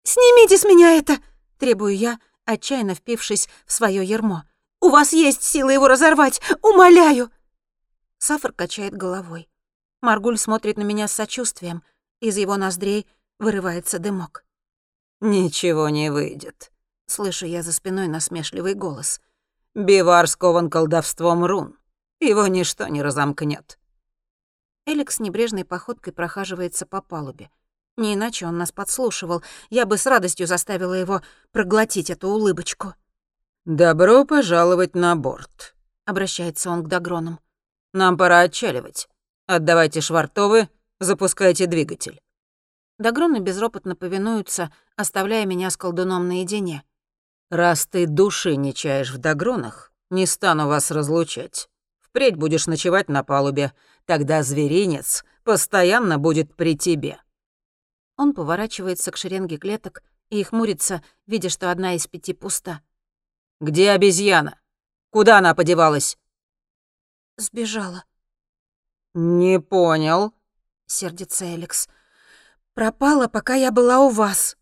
«Снимите с меня это!» — требую я, отчаянно впившись в своё ярмо. «У вас есть силы его разорвать! Умоляю!» Сафар качает головой. Маргуль смотрит на меня с сочувствием. Из его ноздрей вырывается дымок. «Ничего не выйдет», — слышу я за спиной насмешливый голос. «Бивар скован колдовством рун. Его ничто не разомкнет». Эликс небрежной походкой прохаживается по палубе. Не иначе он нас подслушивал. Я бы с радостью заставила его проглотить эту улыбочку. «Добро пожаловать на борт», — обращается он к Дагронам. «Нам пора отчаливать. Отдавайте швартовы, запускайте двигатель». Дагроны безропотно повинуются, оставляя меня с колдуном наедине. «Раз ты души не чаешь в Дагронах, не стану вас разлучать. Впредь будешь ночевать на палубе, тогда зверинец постоянно будет при тебе». Он поворачивается к шеренге клеток и хмурится, видя, что одна из 5 пуста. «Где обезьяна? Куда она подевалась?» «Сбежала», «Не понял», — сердится Эликс. «Пропала, пока я была у вас».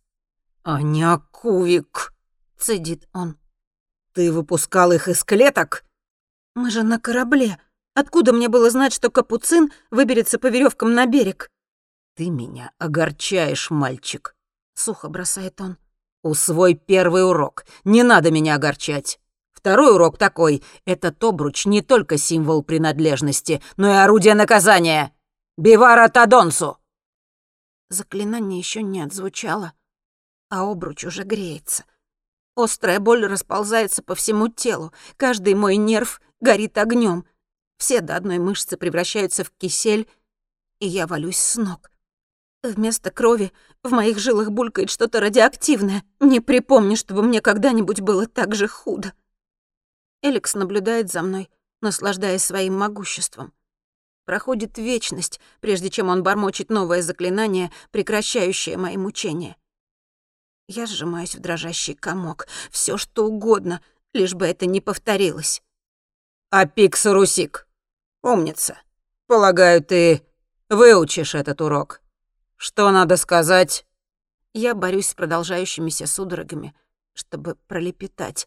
«Анякувик», — цедит он. «Ты выпускал их из клеток?» «Мы же на корабле. Откуда мне было знать, что капуцин выберется по веревкам на берег?» «Ты меня огорчаешь, мальчик», — сухо бросает он. «Усвой первый урок. Не надо меня огорчать. Второй урок такой. Этот обруч не только символ принадлежности, но и орудие наказания. Бивара Тадонсу!» Заклинание еще не отзвучало, а обруч уже греется. Острая боль расползается по всему телу. Каждый мой нерв горит огнем. Все до одной мышцы превращаются в кисель, и я валюсь с ног. Вместо крови в моих жилах булькает что-то радиоактивное. Не припомню, чтобы мне когда-нибудь было так же худо. Эликс наблюдает за мной, наслаждаясь своим могуществом. Проходит вечность, прежде чем он бормочет новое заклинание, прекращающее мои мучения. Я сжимаюсь в дрожащий комок. Всё что угодно, лишь бы это не повторилось. «Апиксарусик, умница. Полагаю, ты выучишь этот урок. Что надо сказать?» Я борюсь с продолжающимися судорогами, чтобы пролепетать.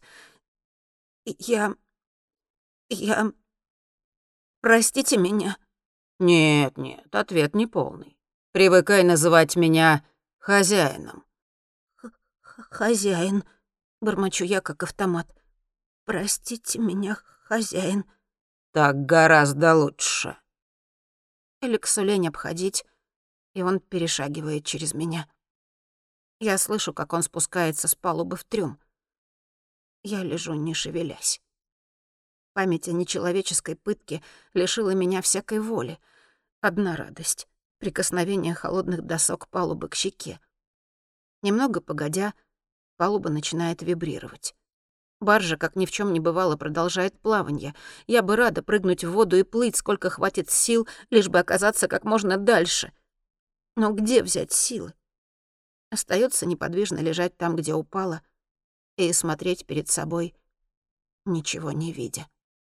Я... Простите меня. «Нет, ответ неполный. Привыкай называть меня хозяином». «Хозяин», — бормочу я, как автомат. «Простите меня, хозяин». «Так гораздо лучше». Эликсу лень обходить, и он перешагивает через меня. Я слышу, как он спускается с палубы в трюм. Я лежу, не шевелясь. Память о нечеловеческой пытке лишила меня всякой воли. Одна радость — прикосновение холодных досок палубы к щеке. Немного погодя, палуба начинает вибрировать. Баржа, как ни в чем не бывало, продолжает плаванье. Я бы рада прыгнуть в воду и плыть, сколько хватит сил, лишь бы оказаться как можно дальше. Но где взять силы? Остается неподвижно лежать там, где упала, и смотреть перед собой, ничего не видя.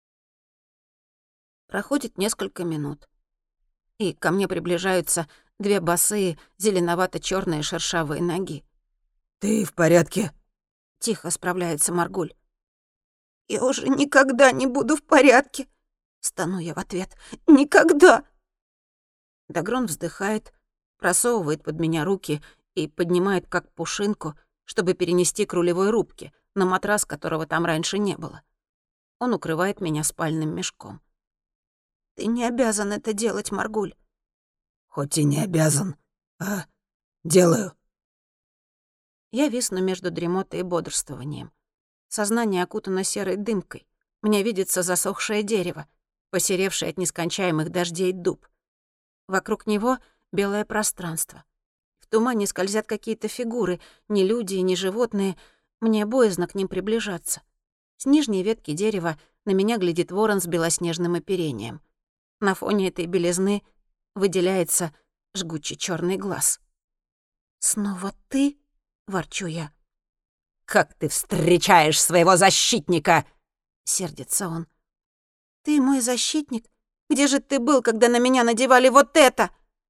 Проходит несколько минут, и ко мне приближаются 2 босые, зеленовато-чёрные шершавые ноги. «Ты в порядке?» — тихо справляется Маргуль. «Я уже никогда не буду в порядке!» — стану я в ответ. «Никогда!» Дагрон вздыхает, просовывает под меня руки и поднимает как пушинку, чтобы перенести к рулевой рубке, на матрас, которого там раньше не было. Он укрывает меня спальным мешком. «Ты не обязан это делать, Маргуль». «Хоть и не обязан, а делаю». Я висну между дремотой и бодрствованием. Сознание окутано серой дымкой. Мне видится засохшее дерево, посеревшее от нескончаемых дождей дуб. Вокруг него белое пространство. В тумане скользят какие-то фигуры, ни люди, ни животные. Мне боязно к ним приближаться. С нижней ветки дерева на меня глядит ворон с белоснежным оперением. На фоне этой белизны выделяется жгучий чёрный глаз. «Снова ты?» — ворчу я. «Как ты встречаешь своего защитника?» — сердится он. «Ты мой защитник? Где же ты был, когда на меня надевали вот это?»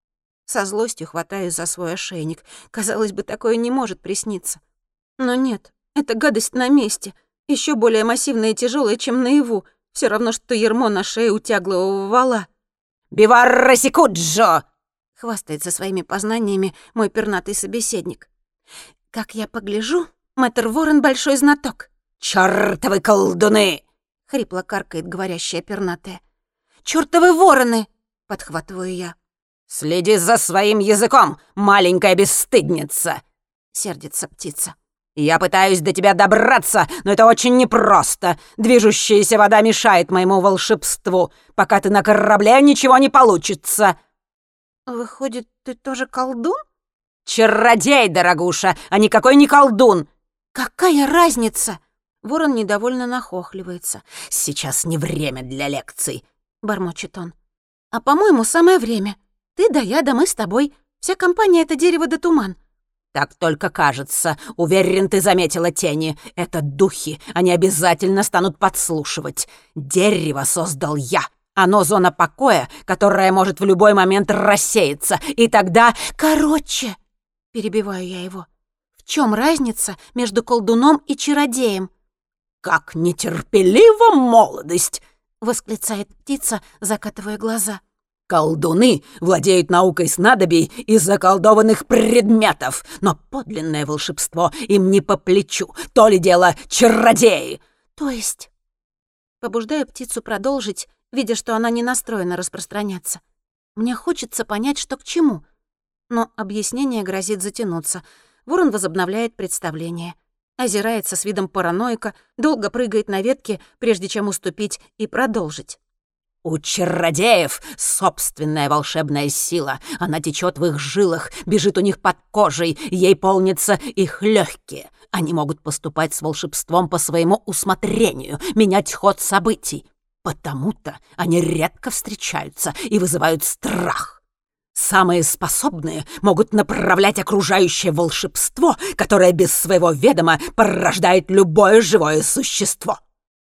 Со злостью хватаюсь за свой ошейник. Казалось бы, такое не может присниться. Но нет, эта гадость на месте. Еще более массивная и тяжелая, чем наяву. Все равно, что ярмо на шее у тяглового вала. «Биварра секуджо!» — хвастается своими познаниями мой пернатый собеседник. Как я погляжу, мэтр Ворон большой знаток. «Чёртовы колдуны!» — хрипло каркает говорящая пернатая. «Чёртовы вороны!» — подхватываю я. «Следи за своим языком, маленькая бесстыдница!» — сердится птица. «Я пытаюсь до тебя добраться, но это очень непросто. Движущаяся вода мешает моему волшебству. Пока ты на корабле, ничего не получится». «Выходит, ты тоже колдун?» «Чародей, дорогуша, а никакой не колдун!» «Какая разница?» Ворон недовольно нахохливается. «Сейчас не время для лекций», — бормочет он. «А, по-моему, самое время. Ты да я, да мы с тобой. Вся компания — это дерево да туман». «Так только кажется. Уверен, ты заметила тени. Это духи. Они обязательно станут подслушивать. Дерево создал я. Оно зона покоя, которая может в любой момент рассеяться. И тогда... Короче, перебиваю я его. В чем разница между колдуном и чародеем? «Как нетерпелива молодость!» — восклицает птица, закатывая глаза. «Колдуны владеют наукой снадобий и заколдованных предметов, но подлинное волшебство им не по плечу. То ли дело чародеи!» «То есть...» Побуждаю птицу продолжить, видя, что она не настроена распространяться. Мне хочется понять, что к чему. Но объяснение грозит затянуться. Ворон возобновляет представление. Озирается с видом параноика, долго прыгает на ветке, прежде чем уступить и продолжить. «У чародеев собственная волшебная сила. Она течет в их жилах, бежит у них под кожей, ей полнятся их легкие. Они могут поступать с волшебством по своему усмотрению, менять ход событий. Потому-то они редко встречаются и вызывают страх. Самые способные могут направлять окружающее волшебство, которое без своего ведома порождает любое живое существо».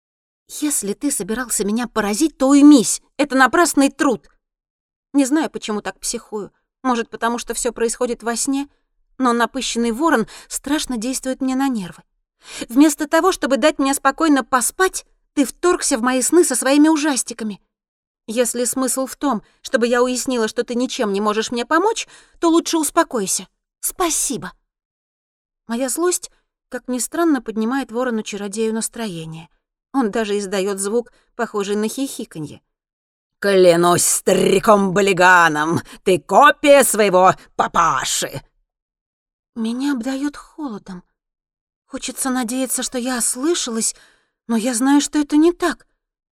«Если ты собирался меня поразить, то уймись. Это напрасный труд». Не знаю, почему так психую. Может, потому что все происходит во сне? Но напыщенный ворон страшно действует мне на нервы. Вместо того, чтобы дать мне спокойно поспать, ты вторгся в мои сны со своими ужастиками. Если смысл в том, чтобы я уяснила, что ты ничем не можешь мне помочь, то лучше успокойся. Спасибо. Моя злость, как ни странно, поднимает ворону-чародею настроение. Он даже издаёт звук, похожий на хихиканье. «Клянусь стариком-балиганом, ты копия своего папаши!» Меня обдаёт холодом. Хочется надеяться, что я ослышалась, но я знаю, что это не так.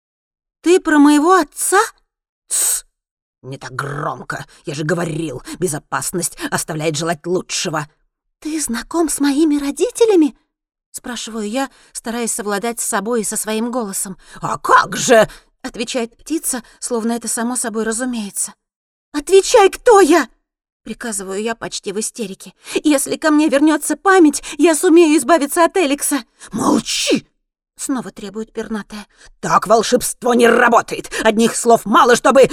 Ты про моего отца? «Тсс! Не так громко. Я же говорил, безопасность оставляет желать лучшего». Ты знаком с моими родителями? Спрашиваю я, стараясь совладать с собой и со своим голосом. «А как же?» — отвечает птица, словно это само собой разумеется. «Отвечай, кто я!» — приказываю я почти в истерике. «Если ко мне вернется память, я сумею избавиться от Эликса». «Молчи!» — снова требует пернатая. «Так волшебство не работает! Одних слов мало, чтобы...»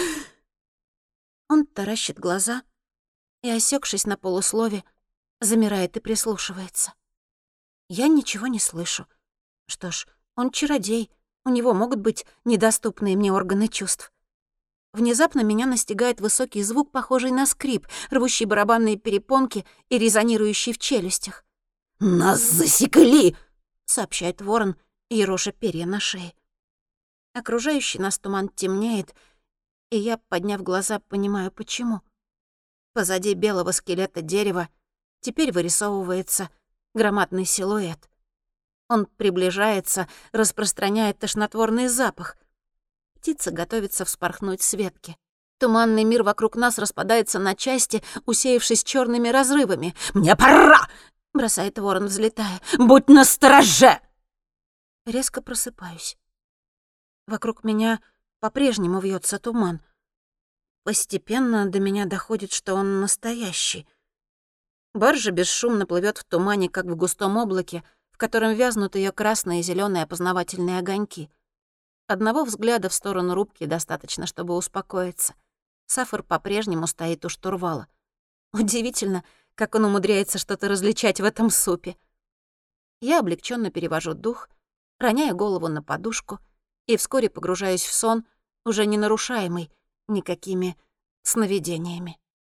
Он таращит глаза и, осекшись на полуслове, замирает и прислушивается. Я ничего не слышу. Что ж, он чародей, у него могут быть недоступные мне органы чувств. Внезапно меня настигает высокий звук, похожий на скрип, рвущий барабанные перепонки и резонирующий в челюстях. «Нас засекли!» — сообщает ворон, ероша перья на шее. Окружающий нас туман темнеет, и я, подняв глаза, понимаю, почему. Позади белого скелета дерева теперь вырисовывается громадный силуэт. Он приближается, распространяет тошнотворный запах. Птица готовится вспорхнуть с ветки. Туманный мир вокруг нас распадается на части, усеявшись черными разрывами. «Мне пора!» — бросает ворон, взлетая. «Будь настороже!» Резко просыпаюсь. Вокруг меня по-прежнему вьется туман. Постепенно до меня доходит, что он настоящий. Баржа бесшумно плывет в тумане, как в густом облаке, в котором вязнут ее красные и зеленые опознавательные огоньки. Одного взгляда в сторону рубки достаточно, чтобы успокоиться. Сафар по-прежнему стоит у штурвала. Удивительно, как он умудряется что-то различать в этом супе. Я облегченно перевожу дух, роняя голову на подушку и вскоре погружаюсь в сон, уже не нарушаемый никакими сновидениями.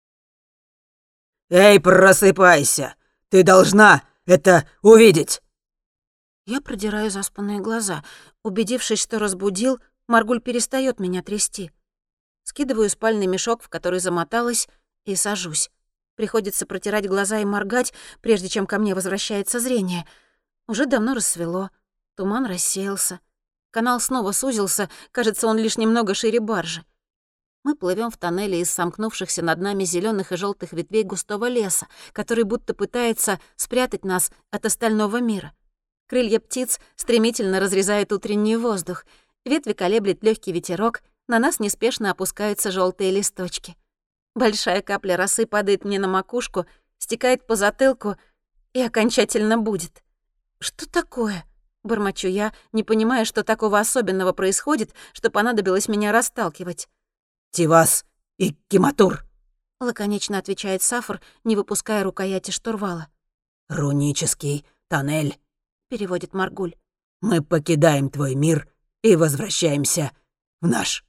«Эй, просыпайся! Ты должна это увидеть!» Я продираю заспанные глаза. Убедившись, что разбудил, Маргуль перестаёт меня трясти. Скидываю спальный мешок, в который замоталась, и сажусь. Приходится протирать глаза и моргать, прежде чем ко мне возвращается зрение. Уже давно рассвело, туман рассеялся. Канал снова сузился, кажется, он лишь немного шире баржи. Мы плывем в тоннеле из сомкнувшихся над нами зеленых и желтых ветвей густого леса, который будто пытается спрятать нас от остального мира. Крылья птиц стремительно разрезают утренний воздух. Ветви колеблет легкий ветерок, на нас неспешно опускаются желтые листочки. Большая капля росы падает мне на макушку, стекает по затылку и окончательно будет. «Что такое?» — бормочу я, не понимая, что такого особенного происходит, что понадобилось меня расталкивать. «Тивас и Киматур!» — лаконично отвечает Сафар, не выпуская рукояти штурвала. «Рунический тоннель. Переводит Маргуль. Мы покидаем твой мир и возвращаемся в наш».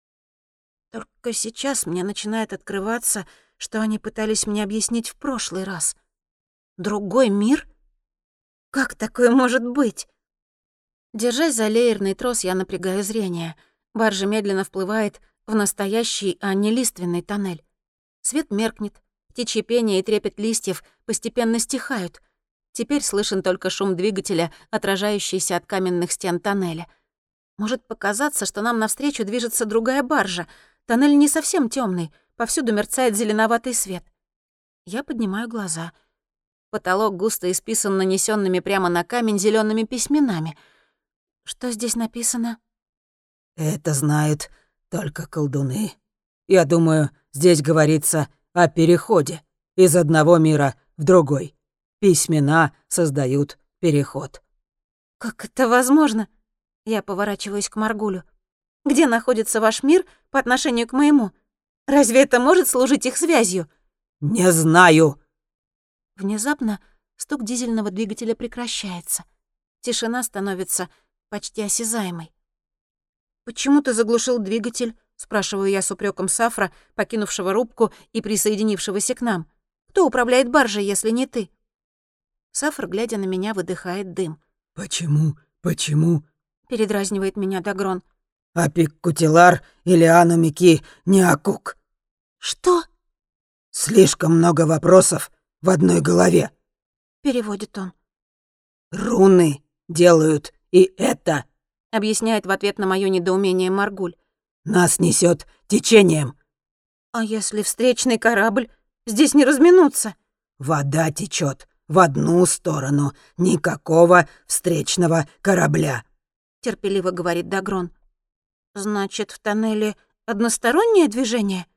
Только сейчас мне начинает открываться, что они пытались мне объяснить в прошлый раз. Другой мир? Как такое может быть? Держась за леерный трос, я напрягаю зрение. Баржа медленно вплывает в настоящий, а не лиственный тоннель. Свет меркнет, птичье пение и трепет листьев постепенно стихают. Теперь слышен только шум двигателя, отражающийся от каменных стен тоннеля. Может показаться, что нам навстречу движется другая баржа. Тоннель не совсем темный, повсюду мерцает зеленоватый свет. Я поднимаю глаза. Потолок густо исписан нанесенными прямо на камень зелеными письменами. Что здесь написано? «Это знают только колдуны. Я думаю, здесь говорится о переходе из одного мира в другой. Письмена создают переход». Как это возможно? Я поворачиваюсь к Маргулю. Где находится ваш мир по отношению к моему? Разве это может служить их связью? «Не знаю». Внезапно стук дизельного двигателя прекращается. Тишина становится почти осязаемой. «Почему ты заглушил двигатель?» — спрашиваю я с упреком Сафра, покинувшего рубку и присоединившегося к нам. «Кто управляет баржей, если не ты?» Сафр, глядя на меня, выдыхает дым. Почему?» — передразнивает меня Дагрон. «Апиккутилар или Анумики Неакук». «Что?» «Слишком много вопросов в одной голове». — переводит он. «Руны делают и это», — объясняет в ответ на моё недоумение Маргуль. «нас несет течением». «А если встречный корабль? Здесь не разминуться». «Вода течет в одну сторону, никакого встречного корабля», — терпеливо говорит Дагрон. «Значит, в тоннеле одностороннее движение?»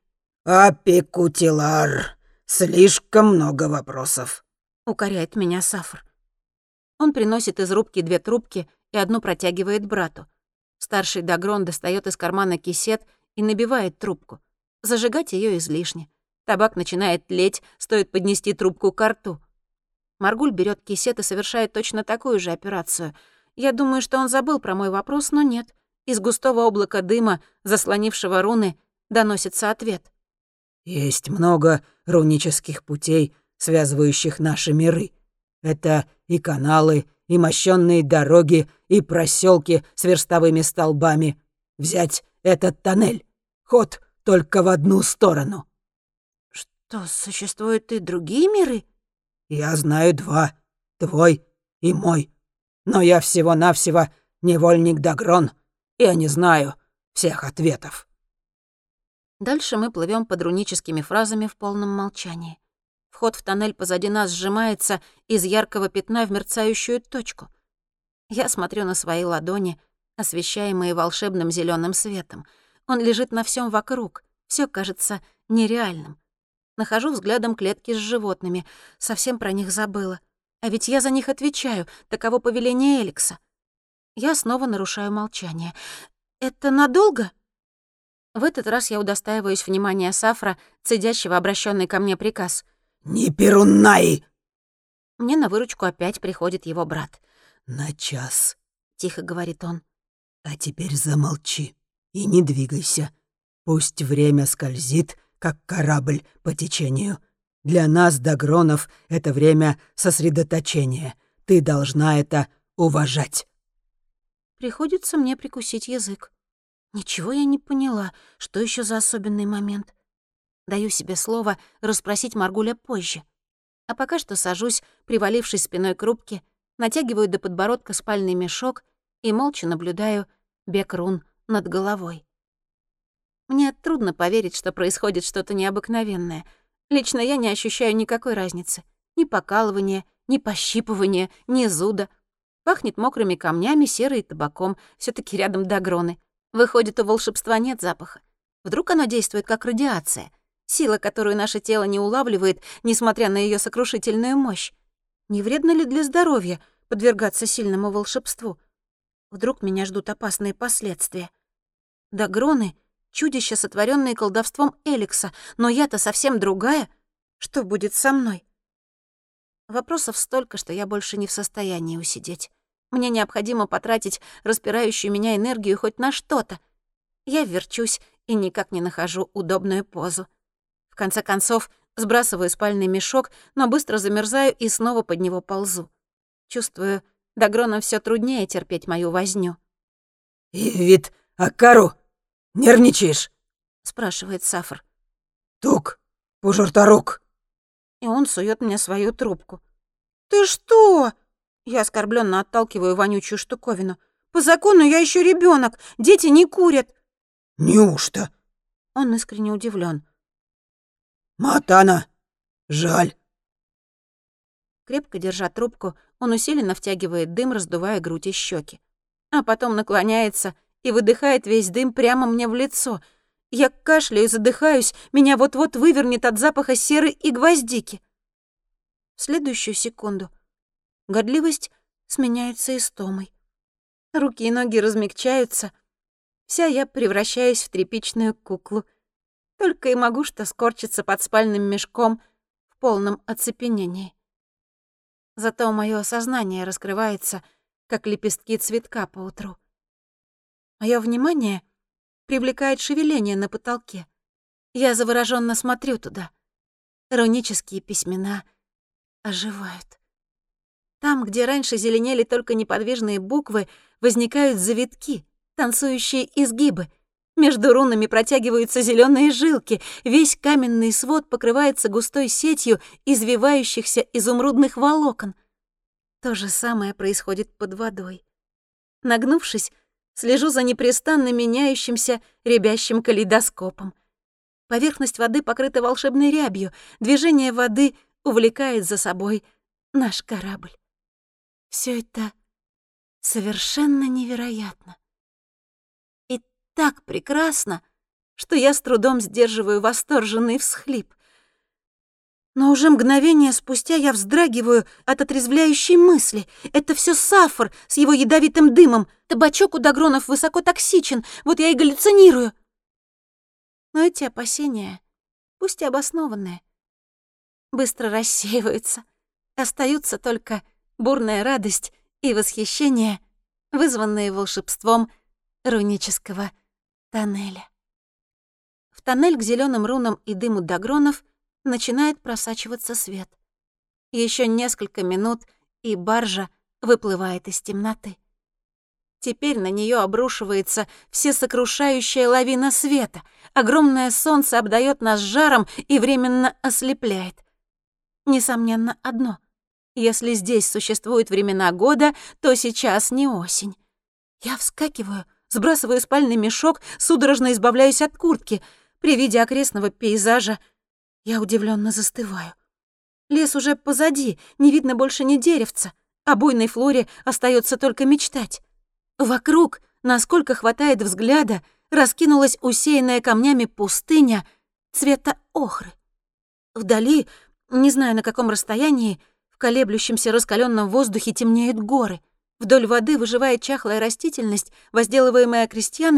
«Апикутилар, слишком много вопросов», — укоряет меня Сафр. Он приносит из рубки 2 трубки и одну протягивает брату. Старший Дагрон достает из кармана кисет и набивает трубку. Зажигать ее излишне. Табак начинает тлеть, стоит поднести трубку к рту. Маргуль берет кисет и совершает точно такую же операцию. Я думаю, что он забыл про мой вопрос, но нет. Из густого облака дыма, заслонившего руны, доносится ответ. «Есть много рунических путей, связывающих наши миры. Это и каналы, и мощённые дороги, и проселки с верстовыми столбами. Взять этот тоннель. Ход только в одну сторону». «Что, существуют и другие миры?» «Я знаю 2. Твой и мой. Но я всего-навсего невольник Дагрон. Я не знаю всех ответов». Дальше мы плывем под руническими фразами в полном молчании. Вход в тоннель позади нас сжимается из яркого пятна в мерцающую точку. Я смотрю на свои ладони, освещаемые волшебным зеленым светом. Он лежит на всем вокруг, все кажется нереальным. Нахожу взглядом клетки с животными, совсем про них забыла. А ведь я за них отвечаю, таково повеление Эликса. Я снова нарушаю молчание. «Это надолго?» В этот раз я удостаиваюсь внимания Сафра, цедящего обращенный ко мне приказ. «Не перунай!» Мне на выручку опять приходит его брат. «На час», — тихо говорит он. «А теперь замолчи и не двигайся. Пусть время скользит, как корабль по течению. Для нас, догронов, это время сосредоточения. Ты должна это уважать». Приходится мне прикусить язык. Ничего я не поняла, что еще за особенный момент. Даю себе слово расспросить Маргуля позже. А пока что сажусь, привалившись спиной к рубке, натягиваю до подбородка спальный мешок и молча наблюдаю бег рун над головой. Мне трудно поверить, что происходит что-то необыкновенное. Лично я не ощущаю никакой разницы. Ни покалывания, ни пощипывания, ни зуда. Пахнет мокрыми камнями, серой и табаком. Все таки рядом догроны. Выходит, у волшебства нет запаха. Вдруг оно действует как радиация, сила, которую наше тело не улавливает, несмотря на ее сокрушительную мощь. Не вредно ли для здоровья подвергаться сильному волшебству? Вдруг меня ждут опасные последствия. Догроны — чудища, сотворенные колдовством Эликса, но я-то совсем другая. Что будет со мной? Вопросов столько, что я больше не в состоянии усидеть. Мне необходимо потратить распирающую меня энергию хоть на что-то. Я верчусь и никак не нахожу удобную позу. В конце концов, сбрасываю спальный мешок, но быстро замерзаю и снова под него ползу. Чувствую, догронам все труднее терпеть мою возню. «Ивит, Акару, нервничаешь?» — спрашивает Сафр. «Тук, пужуртарук». И он сует мне свою трубку. «Ты что?» Я оскорбленно отталкиваю вонючую штуковину. «По закону я еще ребенок, дети не курят». «Неужто?» Он искренне удивлен. «Матана, жаль». Крепко держа трубку, он усиленно втягивает дым, раздувая грудь и щеки. А потом наклоняется и выдыхает весь дым прямо мне в лицо. Я кашляю и задыхаюсь, меня вот-вот вывернет от запаха серы и гвоздики. В следующую секунду годливость сменяется истомой. Руки и ноги размягчаются. Вся я превращаюсь в тряпичную куклу. Только и могу что скорчиться под спальным мешком в полном оцепенении. Зато моё сознание раскрывается, как лепестки цветка по утру. Моё внимание привлекает шевеление на потолке. Я заворожённо смотрю туда. Рунические письмена оживают. Там, где раньше зеленели только неподвижные буквы, возникают завитки, танцующие изгибы. Между рунами протягиваются зелёные жилки, весь каменный свод покрывается густой сетью извивающихся изумрудных волокон. То же самое происходит под водой. Нагнувшись, слежу за непрестанно меняющимся рябящим калейдоскопом. Поверхность воды покрыта волшебной рябью, движение воды увлекает за собой наш корабль. Всё это совершенно невероятно. И так прекрасно, что я с трудом сдерживаю восторженный всхлип. Но уже мгновение спустя я вздрагиваю от отрезвляющей мысли. Это всё Сафр с его ядовитым дымом. Табачок у догронов высокотоксичен, вот я и галлюцинирую. Но эти опасения, пусть и обоснованные, быстро рассеиваются. Остаются только бурная радость и восхищение, вызванные волшебством рунического тоннеля. В тоннель к зелёным рунам и дыму догронов начинает просачиваться свет. Ещё несколько минут, и баржа выплывает из темноты. Теперь на неё обрушивается всесокрушающая лавина света. Огромное солнце обдаёт нас жаром и временно ослепляет. Несомненно одно — если здесь существуют времена года, то сейчас не осень. Я вскакиваю, сбрасываю спальный мешок, судорожно избавляюсь от куртки. При виде окрестного пейзажа я удивлённо застываю. Лес уже позади, не видно больше ни деревца. О буйной флоре остаётся только мечтать. Вокруг, насколько хватает взгляда, раскинулась усеянная камнями пустыня цвета охры. Вдали, не знаю на каком расстоянии, в колеблющемся раскалённом воздухе темнеют горы. Вдоль воды выживает чахлая растительность, возделываемая крестьянами,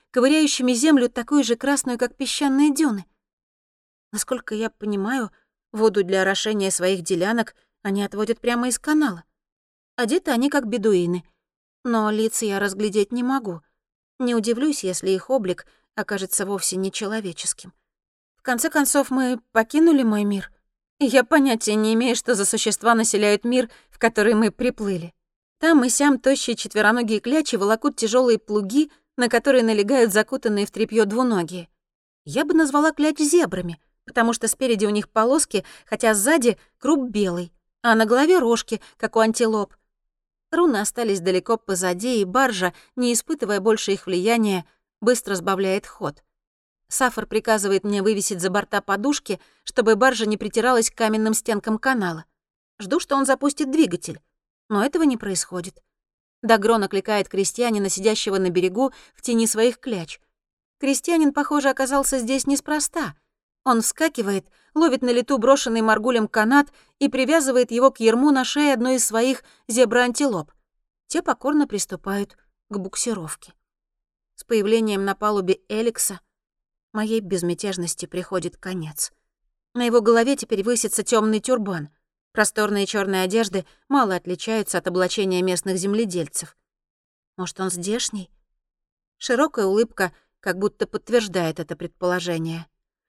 ковыряющими землю такую же красную, как песчаные дюны. Насколько я понимаю, воду для орошения своих делянок они отводят прямо из канала. Одеты они как бедуины, но лица я разглядеть не могу. Не удивлюсь, если их облик окажется вовсе не человеческим. В конце концов, мы покинули мой мир, и я понятия не имею, что за существа населяют мир, в который мы приплыли. Там и сям тощие четвероногие клячи волокут тяжелые плуги, на которые налегают закутанные в тряпьё двуногие. Я бы назвала кляч зебрами, потому что спереди у них полоски, хотя сзади круп белый, а на голове рожки, как у антилоп. Руны остались далеко позади, и баржа, не испытывая больше их влияния, быстро сбавляет ход. Сафар приказывает мне вывесить за борта подушки, чтобы баржа не притиралась к каменным стенкам канала. Жду, что он запустит двигатель, но этого не происходит. Дагрон окликает крестьянина, сидящего на берегу в тени своих кляч. Крестьянин, похоже, оказался здесь неспроста. Он вскакивает, ловит на лету брошенный Маргулем канат и привязывает его к ярму на шее одной из своих зебра-антилоп. Те покорно приступают к буксировке. С появлением на палубе Эликса моей безмятежности приходит конец. На его голове теперь высится темный тюрбан. Просторные черные одежды мало отличаются от облачения местных земледельцев. Может, он здешний? Широкая улыбка как будто подтверждает это предположение.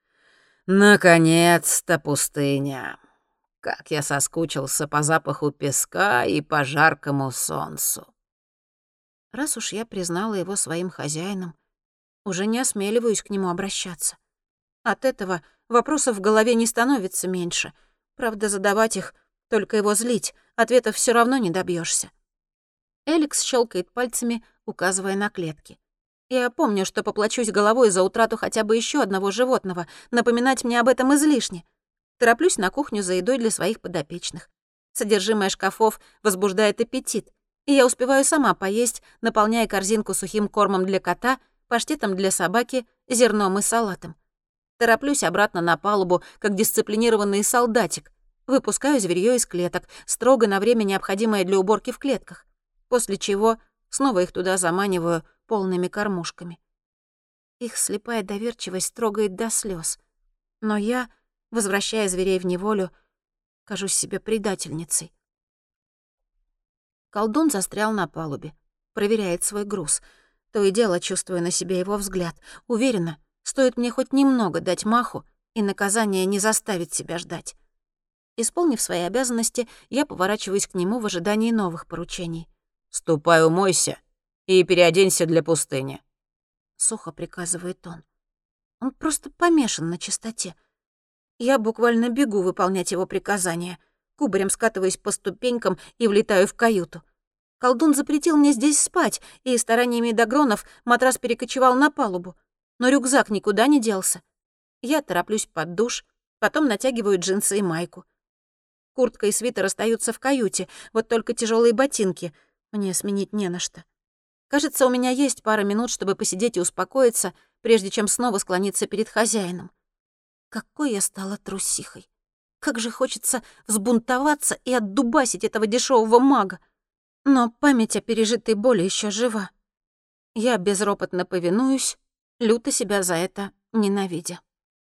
«Наконец-то пустыня! Как я соскучился по запаху песка и по жаркому солнцу!» Раз уж я признала его своим хозяином, уже не осмеливаюсь к нему обращаться. От этого вопросов в голове не становится меньше. Правда, задавать их, только его злить, ответов все равно не добьешься. Эликс щелкает пальцами, указывая на клетки. Я помню, что поплачусь головой за утрату хотя бы еще одного животного, напоминать мне об этом излишне. Тороплюсь на кухню за едой для своих подопечных. Содержимое шкафов возбуждает аппетит, и я успеваю сама поесть, наполняя корзинку сухим кормом для кота, паштетом для собаки, зерном и салатом. Тороплюсь обратно на палубу, как дисциплинированный солдатик. Выпускаю зверьё из клеток, строго на время необходимое для уборки в клетках, после чего снова их туда заманиваю полными кормушками. Их слепая доверчивость трогает до слез, но я, возвращая зверей в неволю, кажусь себе предательницей. Колдун застрял на палубе, проверяет свой груз. То и дело чувствую на себе его взгляд. Уверена, стоит мне хоть немного дать маху, и наказание не заставит себя ждать. Исполнив свои обязанности, я поворачиваюсь к нему в ожидании новых поручений. «Ступай, умойся и переоденься для пустыни», — сухо приказывает он. Он просто помешан на чистоте. Я буквально бегу выполнять его приказания, кубарем скатываюсь по ступенькам и влетаю в каюту. Колдун запретил мне здесь спать, и стараниями Дагронов матрас перекочевал на палубу, но рюкзак никуда не делся. Я тороплюсь под душ, потом натягиваю джинсы и майку. Куртка и свитер остаются в каюте, вот только тяжелые ботинки мне сменить не на что. Кажется, у меня есть пара минут, чтобы посидеть и успокоиться, прежде чем снова склониться перед хозяином. Какой я стала трусихой. Как же хочется взбунтоваться и отдубасить этого дешевого мага. Но память о пережитой боли еще жива. Я безропотно повинуюсь, люто себя за это ненавидя.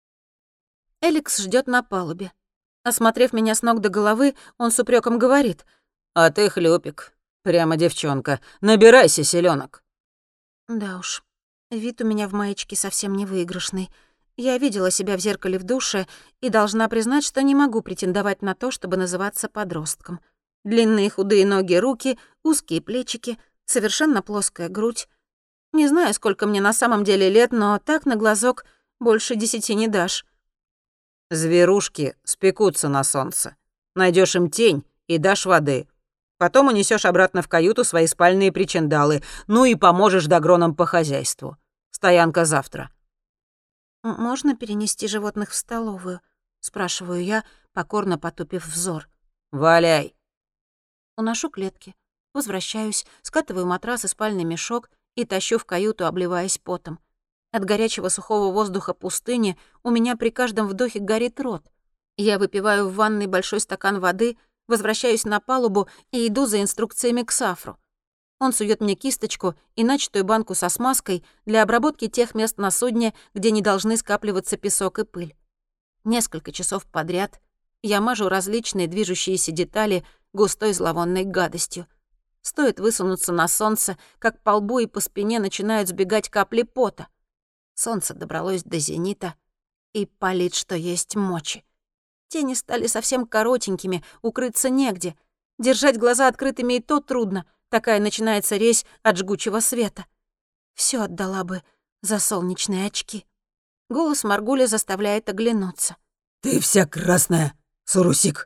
Эликс ждет на палубе. Осмотрев меня с ног до головы, он с упреком говорит: «А ты хлюпик, прямо девчонка, набирайся селенок». Да уж, вид у меня в маечке совсем не выигрышный. Я видела себя в зеркале в душе и должна признать, что не могу претендовать на то, чтобы называться подростком. Длинные худые ноги, руки, узкие плечики, совершенно плоская грудь. Не знаю, сколько мне на самом деле лет, но так на глазок больше 10 не дашь. «Зверушки спекутся на солнце. Найдешь им тень и дашь воды. Потом унесешь обратно в каюту свои спальные причиндалы, ну и поможешь Дагронам по хозяйству. Стоянка завтра». «Можно перенести животных в столовую?» — спрашиваю я, покорно потупив взор. «Валяй». Уношу клетки, возвращаюсь, скатываю матрас и спальный мешок и тащу в каюту, обливаясь потом. От горячего сухого воздуха пустыни у меня при каждом вдохе горит рот. Я выпиваю в ванной большой стакан воды, возвращаюсь на палубу и иду за инструкциями к Сафру. Он сует мне кисточку и начатую банку со смазкой для обработки тех мест на судне, где не должны скапливаться песок и пыль. Несколько часов подряд я мажу различные движущиеся детали густой зловонной гадостью. Стоит высунуться на солнце, как по лбу и по спине начинают сбегать капли пота. Солнце добралось до зенита и палит, что есть мочи. Тени стали совсем коротенькими, укрыться негде. Держать глаза открытыми и то трудно, такая начинается резь от жгучего света. Всё отдала бы за солнечные очки. Голос Маргуля заставляет оглянуться. «Ты вся красная, Сурусик!»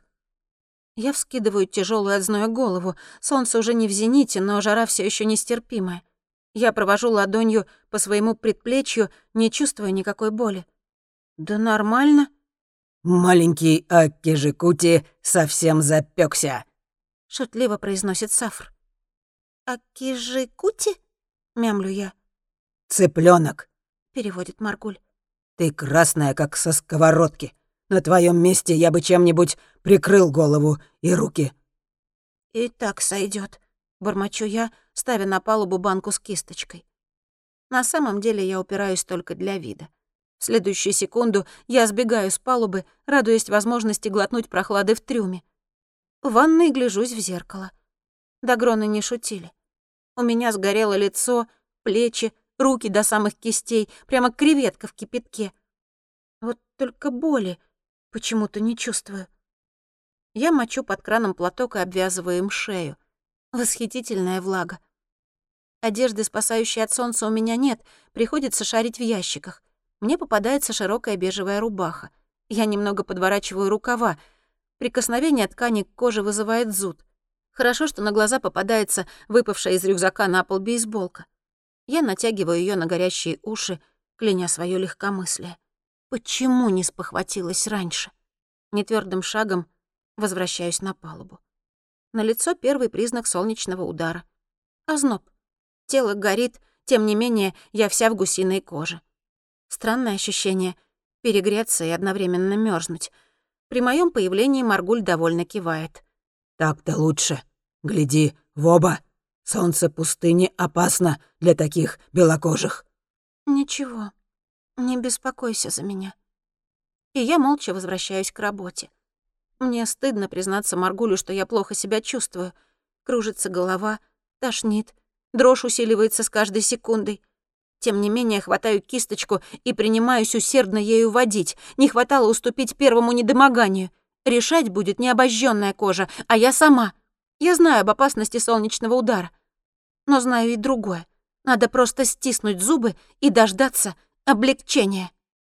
Я вскидываю тяжелую от зноя голову. Солнце уже не в зените, но жара все еще нестерпимая. Я провожу ладонью по своему предплечью, не чувствуя никакой боли. «Да нормально», «Маленький Аккижикути совсем запекся. шутливо произносит Сафр. «Аккижикути?» — мямлю я, Цыпленок, переводит Маргуль. ты красная, как со сковородки. На твоем месте я бы чем-нибудь прикрыл голову и руки». «И так сойдет, бормочу я, ставя на палубу банку с кисточкой. На самом деле я упираюсь только для вида. В следующую секунду я сбегаю с палубы, радуясь возможности глотнуть прохлады в трюме. В ванной гляжусь в зеркало. Дагроны не шутили. У меня сгорело лицо, плечи, руки до самых кистей, прямо креветка в кипятке. Вот только боли почему-то не чувствую. Я мочу под краном платок и обвязываю им шею. Восхитительная влага. Одежды, спасающей от солнца, у меня нет, приходится шарить в ящиках. Мне попадается широкая бежевая рубаха. Я немного подворачиваю рукава. Прикосновение ткани к коже вызывает зуд. Хорошо, что на глаза попадается выпавшая из рюкзака на пол бейсболка. Я натягиваю ее на горящие уши, кляня свое легкомыслие. Почему не спохватилась раньше? Нетвёрдым шагом возвращаюсь на палубу. Налицо первый признак солнечного удара. Озноб. Тело горит, тем не менее я вся в гусиной коже. Странное ощущение — перегреться и одновременно мёрзнуть. При моем появлении Маргуль довольно кивает. «Так-то лучше. Гляди в оба. Солнце пустыни опасно для таких белокожих». «Ничего, не беспокойся за меня». И я молча возвращаюсь к работе. Мне стыдно признаться Маргулю, что я плохо себя чувствую. Кружится голова, тошнит, дрожь усиливается с каждой секундой. Тем не менее, хватаю кисточку и принимаюсь усердно ею водить. Не хватало уступить первому недомоганию. Решать будет не обожжённая кожа, а я сама. Я знаю об опасности солнечного удара. Но знаю и другое. Надо просто стиснуть зубы и дождаться облегчения.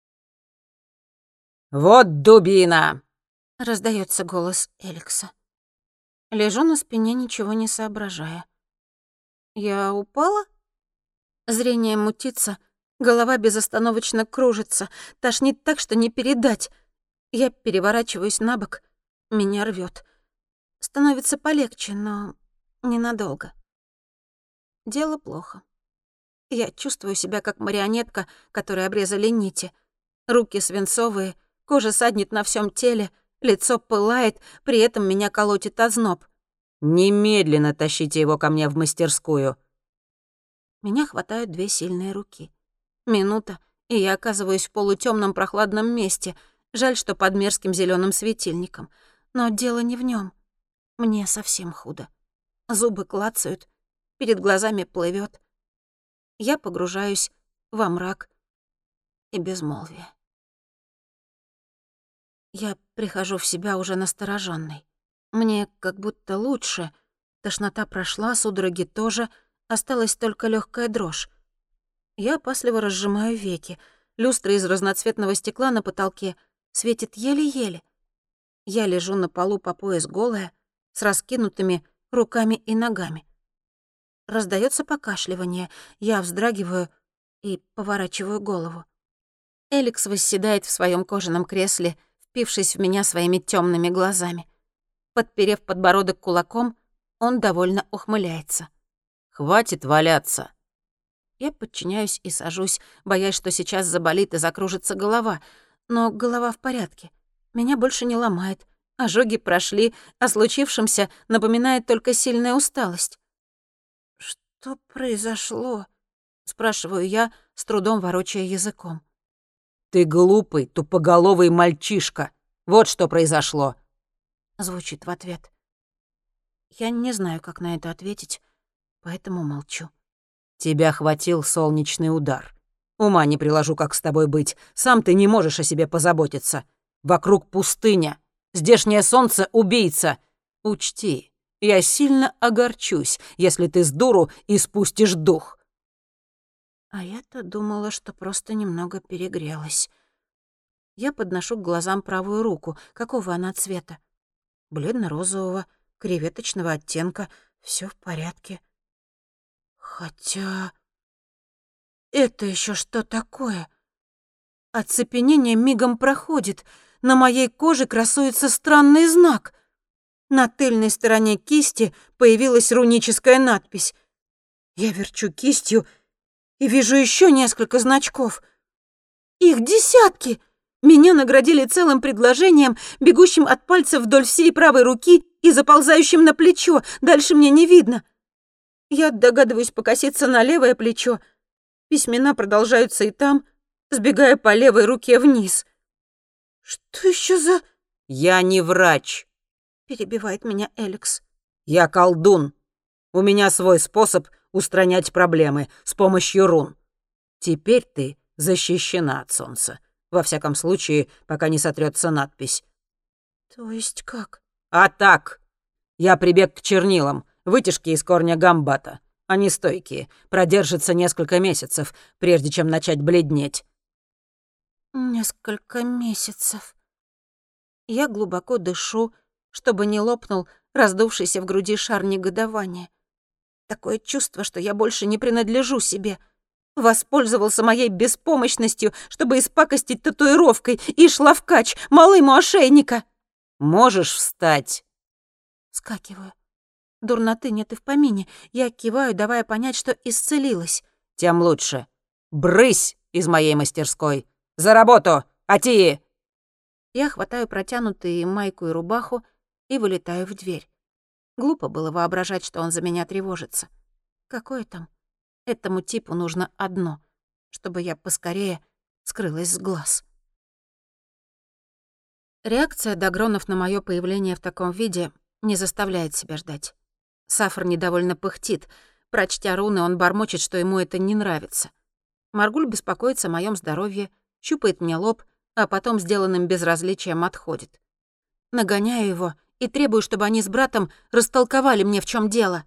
«Вот дубина!» — раздаётся голос Эликса. Лежу на спине, ничего не соображая. Я упала? Зрение мутится, голова безостановочно кружится, тошнит так, что не передать. Я переворачиваюсь на бок, меня рвёт. Становится полегче, но ненадолго. Дело плохо. Я чувствую себя как марионетка, которой обрезали нити. Руки свинцовые, кожа саднет на всем теле, лицо пылает, при этом меня колотит озноб. «Немедленно тащите его ко мне в мастерскую». Меня хватают две сильные руки. Минута, и я оказываюсь в полутемном прохладном месте. Жаль, что под мерзким зеленым светильником. Но дело не в нем. Мне совсем худо. Зубы клацают, перед глазами плывет. Я погружаюсь во мрак и безмолвие. Я прихожу в себя уже настороженной. Мне как будто лучше. Тошнота прошла, судороги тоже. Осталась только легкая дрожь. Я опасливо разжимаю веки. Люстра из разноцветного стекла на потолке светит еле-еле. Я лежу на полу по пояс голая, с раскинутыми руками и ногами. Раздаётся покашливание. Я вздрагиваю и поворачиваю голову. Эликс восседает в своем кожаном кресле, впившись в меня своими темными глазами. Подперев подбородок кулаком, он довольно ухмыляется. «Хватит валяться». Я подчиняюсь и сажусь, боясь, что сейчас заболит и закружится голова. Но голова в порядке. Меня больше не ломает. Ожоги прошли, о случившемся напоминает только сильная усталость. Что произошло? Спрашиваю я, с трудом ворочая языком. «Ты глупый, тупоголовый мальчишка. Вот что произошло». Звучит в ответ. Я не знаю, как на это ответить, поэтому молчу. «Тебя хватил солнечный удар. Ума не приложу, как с тобой быть. Сам ты не можешь о себе позаботиться. Вокруг пустыня. Здешнее солнце — убийца. Учти, я сильно огорчусь, если ты с дуру испустишь дух». А я-то думала, что просто немного перегрелась. Я подношу к глазам правую руку. Какого она цвета? Бледно-розового, креветочного оттенка. Все в порядке. Хотя... Это еще что такое? Оцепенение мигом проходит. На моей коже красуется странный знак. На тыльной стороне кисти появилась руническая надпись. Я верчу кистью и вижу еще несколько значков. Их десятки! Меня наградили целым предложением, бегущим от пальца вдоль всей правой руки и заползающим на плечо. Дальше мне не видно. Я догадываюсь покоситься на левое плечо. Письмена продолжаются и там, сбегая по левой руке вниз. «Что еще за...» «Я не врач. — перебивает меня Элекс. Я колдун. У меня свой способ устранять проблемы с помощью рун. Теперь ты защищена от солнца. Во всяком случае, пока не сотрется надпись. То есть как? А так, я прибег к чернилам, вытяжки из корня гамбата. Они стойкие, продержатся несколько месяцев, прежде чем начать бледнеть. Несколько месяцев. Я глубоко дышу, чтобы не лопнул раздувшийся в груди шар негодования. Такое чувство, что я больше не принадлежу себе. Воспользовался моей беспомощностью, чтобы испакостить татуировкой, и шлавкач, малый ошейника. Можешь встать? Скакиваю. Дурноты нет и в помине. Я киваю, давая понять, что исцелилась. Тем лучше. Брысь из моей мастерской. За работу, Атии! Я хватаю протянутые майку и рубаху и вылетаю в дверь. Глупо было воображать, что он за меня тревожится. Какое там? Этому типу нужно одно, чтобы я поскорее скрылась с глаз. Реакция Дагронов на моё появление в таком виде не заставляет себя ждать. Сафар недовольно пыхтит. Прочтя руны, он бормочет, что ему это не нравится. Маргуль беспокоится о моём здоровье, щупает мне лоб, а потом сделанным безразличием отходит. Нагоняю его и требую, чтобы они с братом растолковали мне, в чём дело.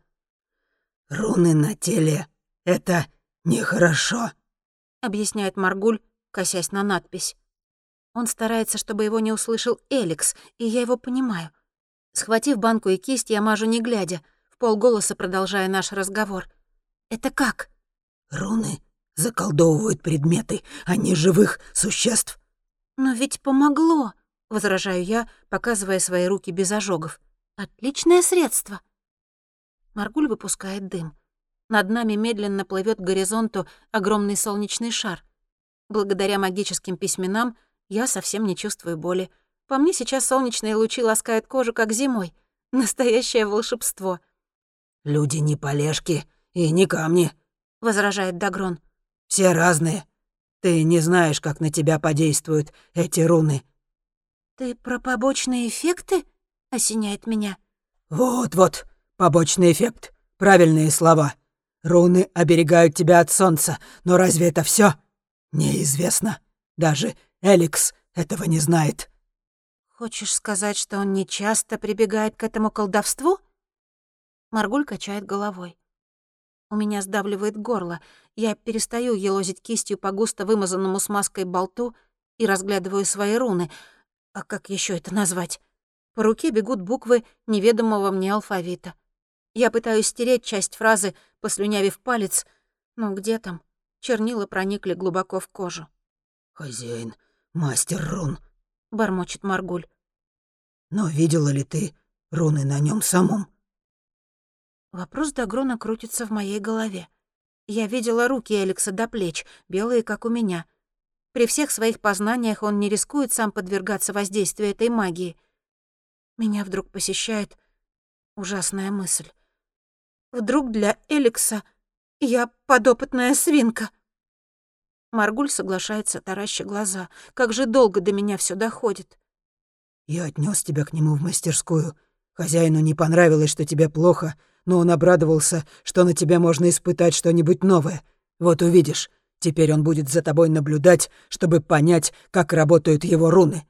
«Руны на теле — это нехорошо», — объясняет Маргуль, косясь на надпись. Он старается, чтобы его не услышал Элекс, и я его понимаю. Схватив банку и кисть, я мажу не глядя, вполголоса продолжая наш разговор. «Это как?» «Руны заколдовывают предметы, а не живых существ». «Но ведь помогло», — возражаю я, показывая свои руки без ожогов. «Отличное средство». Маргуль выпускает дым. Над нами медленно плывет к горизонту огромный солнечный шар. Благодаря магическим письменам я совсем не чувствую боли. По мне сейчас солнечные лучи ласкают кожу, как зимой. Настоящее волшебство. «Люди не полежки и не камни», — возражает Дагрон. «все разные. Ты не знаешь, как на тебя подействуют эти руны». «Ты про побочные эффекты?» — осеняет меня. «Вот-вот, побочный эффект. Правильные слова. Руны оберегают тебя от солнца, но разве это все? Неизвестно. Даже Элекс этого не знает». «Хочешь сказать, что он не часто прибегает к этому колдовству?» Маргуль качает головой. У меня сдавливает горло. Я перестаю елозить кистью по густо вымазанному смазкой болту и разглядываю свои руны. А как еще это назвать? По руке бегут буквы неведомого мне алфавита. Я пытаюсь стереть часть фразы, послюнявив палец, но где там? Чернила проникли глубоко в кожу. «Хозяин, мастер рун», — бормочет Маргуль. «но видела ли ты руны на нем самом?» Вопрос Дагрона крутится в моей голове. Я видела руки Элекса до плеч, белые, как у меня. При всех своих познаниях он не рискует сам подвергаться воздействию этой магии. Меня вдруг посещает ужасная мысль. Вдруг для Элекса Я подопытная свинка. Маргуль соглашается, тараща глаза. Как же долго до меня все доходит. Я отнес тебя к нему в мастерскую. Хозяину не понравилось, что тебе плохо, но он обрадовался, что на тебя можно испытать что-нибудь новое. Вот увидишь, теперь он будет за тобой наблюдать, чтобы понять, как работают его руны».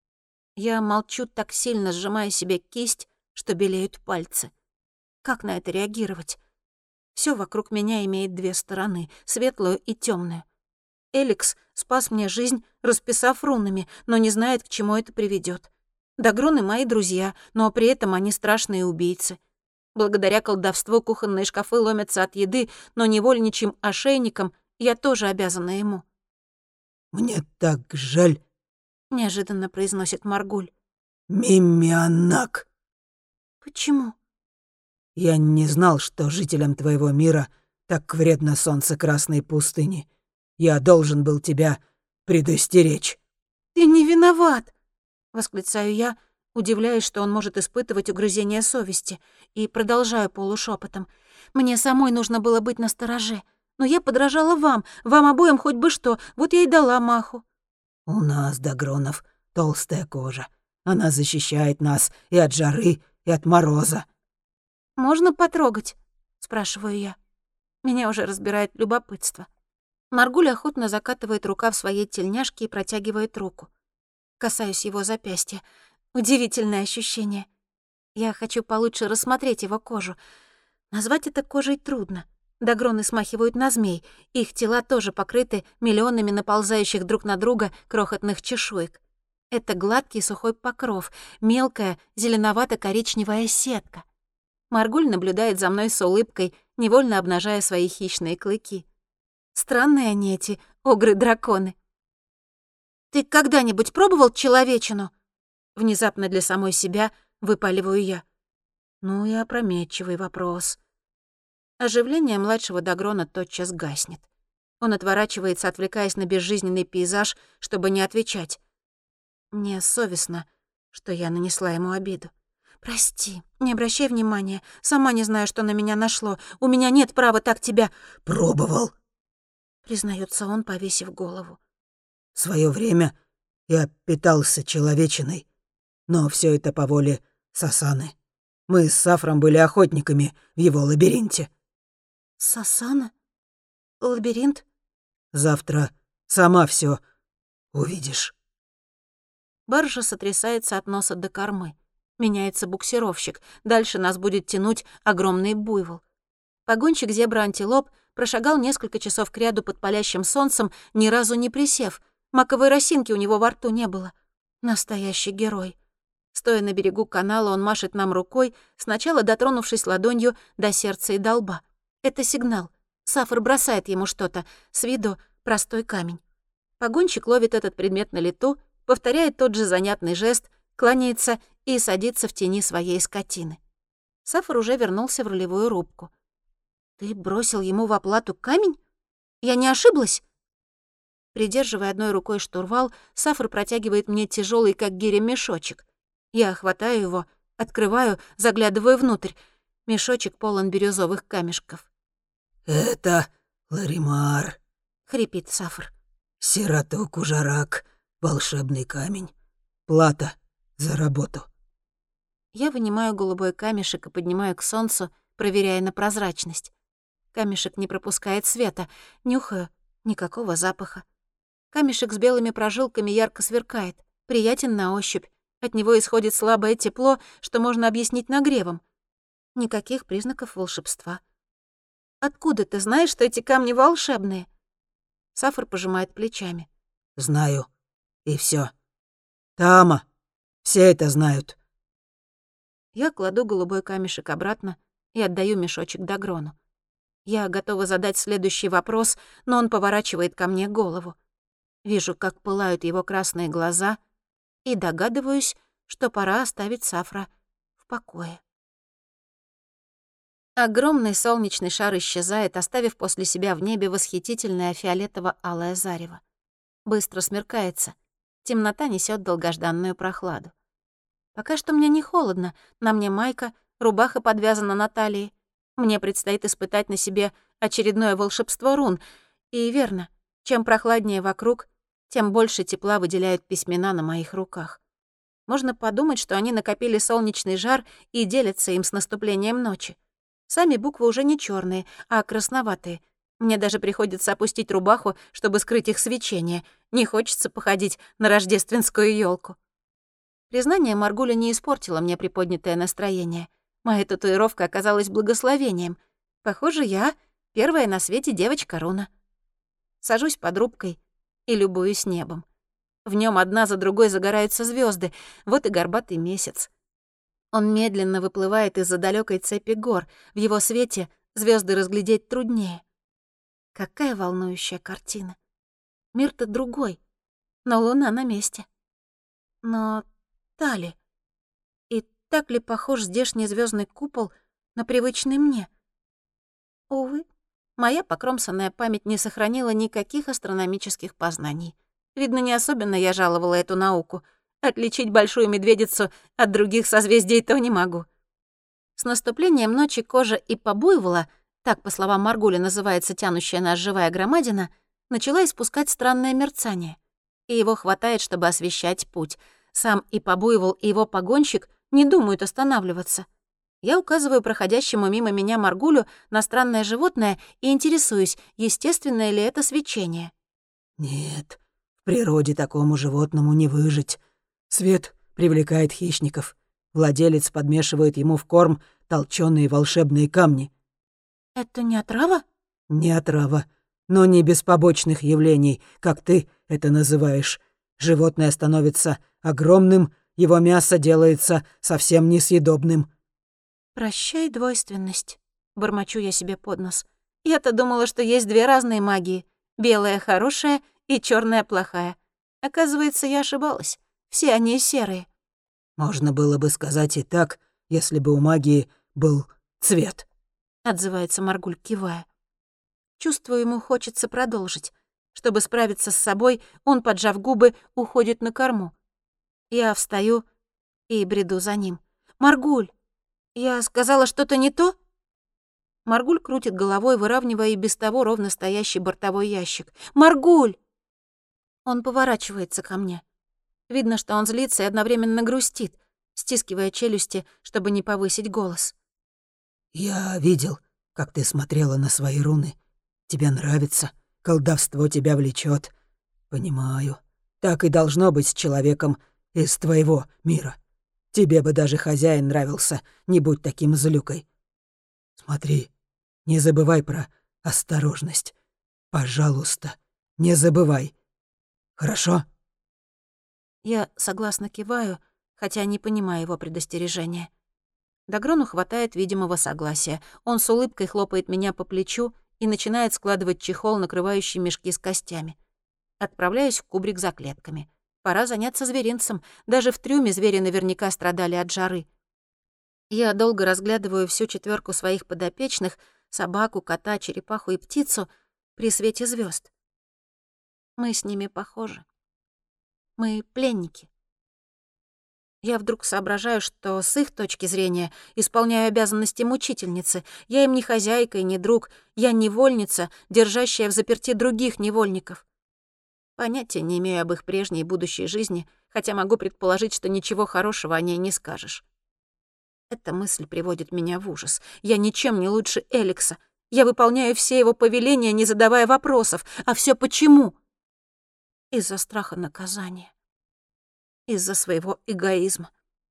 Я молчу, так сильно сжимая себе кисть, что белеют пальцы. Как на это реагировать? Все вокруг меня имеет две стороны, светлую и темную. Эликс спас мне жизнь, расписав рунами, но не знает, к чему это приведет. Дагроны мои друзья, но при этом они страшные убийцы. Благодаря колдовству кухонные шкафы ломятся от еды, но невольничьим ошейником я тоже обязана ему. «Мне так жаль, — неожиданно произносит Маргуль. Мимианак. «Почему?» Я не знал, что жителям твоего мира так вредно солнце Красной пустыни. Я должен был тебя предостеречь». «Ты не виноват!» — восклицаю я, удивляясь, что он может испытывать угрызение совести, и продолжаю полушепотом. «Мне самой нужно было быть настороже, но я подражала вам обоим хоть бы что, вот я и дала маху». «У нас, Дагронов, толстая кожа. Она защищает нас и от жары, и от мороза». «Можно потрогать?» — спрашиваю я. Меня уже разбирает любопытство. Маргуль охотно закатывает рукав своей тельняшки и протягивает руку. Касаюсь его запястья. Удивительное ощущение. Я хочу получше рассмотреть его кожу. Назвать это кожей трудно. Дагроны смахивают на змей. Их тела тоже покрыты миллионами наползающих друг на друга крохотных чешуек. Это гладкий сухой покров, мелкая зеленовато-коричневая сетка. Маргуль наблюдает за мной с улыбкой, невольно обнажая свои хищные клыки. Странные они, эти огры-драконы. «Ты когда-нибудь пробовал человечину?» Внезапно для самой себя выпаливаю я. Ну и опрометчивый вопрос. Оживление младшего Дагрона тотчас гаснет. Он отворачивается, отвлекаясь на безжизненный пейзаж, чтобы не отвечать. Мне совестно, что я нанесла ему обиду. «Прости, не обращай внимания. Сама не знаю, что на меня нашло. У меня нет права так тебя...» «Пробовал», — признается он, повесив голову. «В своё время я питался человечиной, но всё это по воле Сасаны. Мы с Сафром были охотниками в его лабиринте». «Сасана? Лабиринт?» «Завтра сама всё увидишь». Баржа сотрясается от носа до кормы. Меняется буксировщик. Дальше нас будет тянуть огромный буйвол. Погонщик зебра-антилоп прошагал несколько часов кряду под палящим солнцем, ни разу не присев. Маковой росинки у него во рту не было. Настоящий герой. Стоя на берегу канала, он машет нам рукой, сначала дотронувшись ладонью до сердца и до лба. Это сигнал. Сафр бросает ему что-то, с виду простой камень. Погонщик ловит этот предмет на лету, повторяет тот же занятный жест, кланяется и садится в тени своей скотины. Сафр уже вернулся в рулевую рубку. «Ты бросил ему в оплату камень? Я не ошиблась?» Придерживая одной рукой штурвал, Сафр протягивает мне тяжелый, как гиря, мешочек. Я хватаю его, открываю, заглядываю внутрь. Мешочек полон бирюзовых камешков. «Это Ларимар», — хрипит Сафр. «Сироток-ужарак, волшебный камень. Плата за работу». Я вынимаю голубой камешек и поднимаю к солнцу, проверяя на прозрачность. Камешек не пропускает света. Нюхаю — никакого запаха. Камешек с белыми прожилками ярко сверкает, приятен на ощупь. От него исходит слабое тепло, что можно объяснить нагревом. Никаких признаков волшебства. «Откуда ты знаешь, что эти камни волшебные?» Сафр пожимает плечами. «Знаю. И всё. Тама. Все это знают». Я кладу голубой камешек обратно и отдаю мешочек Дагрону. Я готова задать следующий вопрос, но он поворачивает ко мне голову. Вижу, как пылают его красные глаза, и догадываюсь, что пора оставить Сафра в покое. Огромный солнечный шар исчезает, оставив после себя в небе восхитительное фиолетово-алое зарево. Быстро смеркается. Темнота несёт долгожданную прохладу. Пока что мне не холодно, на мне майка, рубаха подвязана на талии. Мне предстоит испытать на себе очередное волшебство рун. И верно, чем прохладнее вокруг, тем больше тепла выделяют письмена на моих руках. Можно подумать, что они накопили солнечный жар и делятся им с наступлением ночи. Сами буквы уже не черные, а красноватые. Мне даже приходится опустить рубаху, чтобы скрыть их свечение. Не хочется походить на рождественскую елку. Признание Маргуля не испортило мне приподнятое настроение. Моя татуировка оказалась благословением. Похоже, я первая на свете девочка-руна. Сажусь под рубкой и любуюсь небом. В нем одна за другой загораются звезды. Вот и горбатый месяц. Он медленно выплывает из-за далекой цепи гор. В его свете звезды разглядеть труднее. Какая волнующая картина. Мир-то другой, но луна на месте. Но та ли? И так ли похож здешний звездный купол на привычный мне? Увы, моя покромсанная память не сохранила никаких астрономических познаний. Видно, не особенно я жаловала эту науку. Отличить большую медведицу от других созвездий то не могу. С наступлением ночи кожа и побуйвола, так, по словам Маргуля, называется тянущая нас живая громадина, начала испускать странное мерцание. И его хватает, чтобы освещать путь. Сам и побуйвол, и его погонщик не думают останавливаться. Я указываю проходящему мимо меня Маргулю на странное животное и интересуюсь, естественное ли это свечение. «Нет, в природе такому животному не выжить. Свет привлекает хищников. Владелец подмешивает ему в корм толчёные волшебные камни». «Это не отрава?» «Не отрава, но не без побочных явлений, как ты это называешь. Животное становится огромным, его мясо делается совсем несъедобным». «Прощай двойственность», — бормочу я себе под нос. «Я-то думала, что есть две разные магии. Белая хорошая и черная плохая. Оказывается, я ошибалась. Все они серые». «Можно было бы сказать и так, если бы у магии был цвет», — отзывается Маргуль, кивая. Чувствую, ему хочется продолжить. Чтобы справиться с собой, он, поджав губы, уходит на корму. Я встаю и бреду за ним. «Маргуль, я сказала что-то не то?» Маргуль крутит головой, выравнивая и без того ровно стоящий бортовой ящик. «Маргуль!» Он поворачивается ко мне. Видно, что он злится и одновременно грустит, стискивая челюсти, чтобы не повысить голос. «Я видел, как ты смотрела на свои руны. Тебе нравится, колдовство тебя влечет. Понимаю. Так и должно быть с человеком из твоего мира. Тебе бы даже хозяин нравился, не будь таким злюкой. Смотри, не забывай про осторожность. Пожалуйста, не забывай. Хорошо?» Я согласно киваю, хотя не понимаю его предостережения. Дагрону хватает видимого согласия. Он с улыбкой хлопает меня по плечу и начинает складывать чехол, накрывающий мешки с костями. Отправляюсь в кубрик за клетками. Пора заняться зверинцем. Даже в трюме звери наверняка страдали от жары. Я долго разглядываю всю четверку своих подопечных — собаку, кота, черепаху и птицу — при свете звезд. Мы с ними похожи. Мы пленники. Я вдруг соображаю, что с их точки зрения исполняю обязанности мучительницы. Я им не хозяйка и не друг. Я невольница, держащая в заперти других невольников. Понятия не имею об их прежней и будущей жизни, хотя могу предположить, что ничего хорошего о ней не скажешь. Эта мысль приводит меня в ужас. Я ничем не лучше Эликса. Я выполняю все его повеления, не задавая вопросов. А все почему? Из-за страха наказания. Из-за своего эгоизма.